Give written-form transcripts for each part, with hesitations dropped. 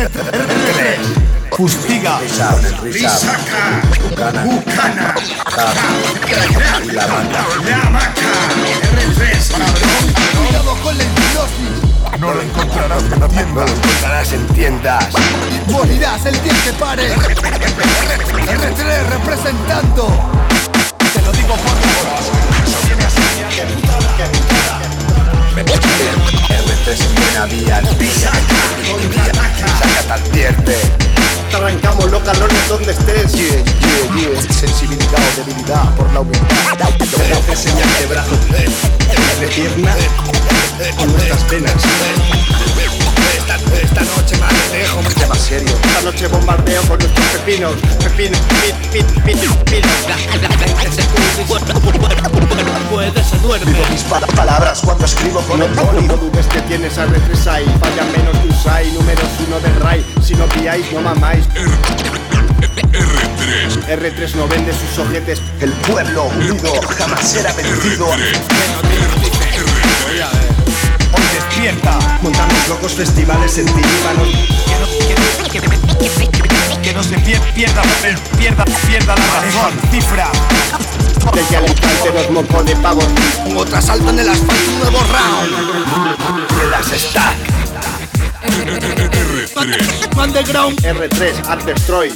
R3, Fustiga, Risaka, Bucana, y la banda. La Maca, R3, Cuidado con la hipnosis. no lo encontrarás en No tiendas. lo encontrarás en tiendas. Morirás el día que pare. R3 representando. Te lo digo por horas. Eso viene así. R3 en buena vía. Risaka te advierte. Te arrancamos los cabrones donde estés. Sensibilidad o debilidad por la humildad. Te señal de brazo, de pierna o nuestras penas. Esta noche me dejo un tema serio. Esta noche bombardeo con nuestros pepinos. Pepinos. Puede se duerme. Digo mis palabras cuando escribo con el boli. No dudes que tienes a R3 ahí. Falla menos que un SAI, números 1 de RAI. Si no pilláis, no mamáis. R3 no vende sus ojetes. El pueblo unido jamás será vencido. Hoy despierta. Montamos locos festivales en Tíbano. Que no se pierda la razón. Cifra. Desde Alicante nos moco de pavo. Otro asalto en el asfalto, un nuevo round. De las stack. Underground. R3, Art Destroy.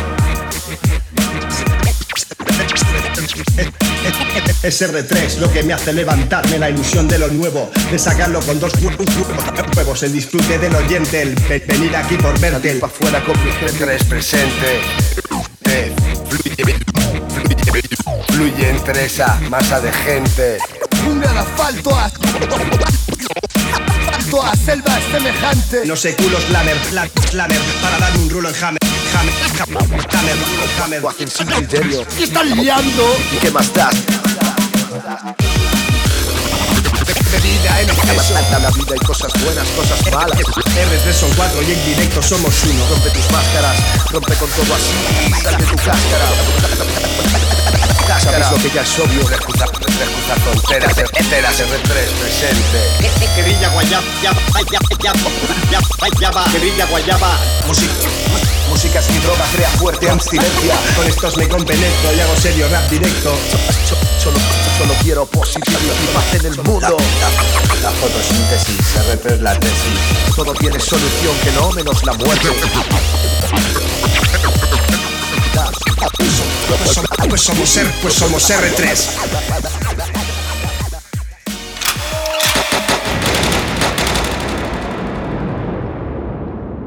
Es R3 lo que me hace levantarme, la ilusión de lo nuevo, de sacarlo con dos huevos, el disfrute del oyente, el venir aquí por verte, el Pa' afuera con mi R3 presente. Fluye entre esa masa de gente. Jungla de asfalto a selva semejante. no sé culos slammer, para darme un rulo en hammer. Lo hacen sin criterio. ¿Qué están liando? ¿Y qué más das? Bebida en exceso. La vida hay cosas buenas, cosas malas. R3 son 4 y en directo somos uno. Rompe tus máscaras, rompe con todo así. Sal de tu cáscara. Sabes lo que ya es obvio. Reclutar fronteras enteras. R3 presente. Guerrilla guayaba. Música sin droga crea fuerte abstinencia. Con estos me compenetro y hago serio rap directo. Solo quiero positividad y paz en el mundo. La fotosíntesis, R3 la tesis. Todo tiene solución que no menos la muerte. Pues somos R3.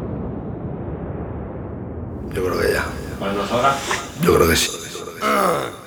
Yo creo que ya. Pues nos sobra. Yo creo que sí.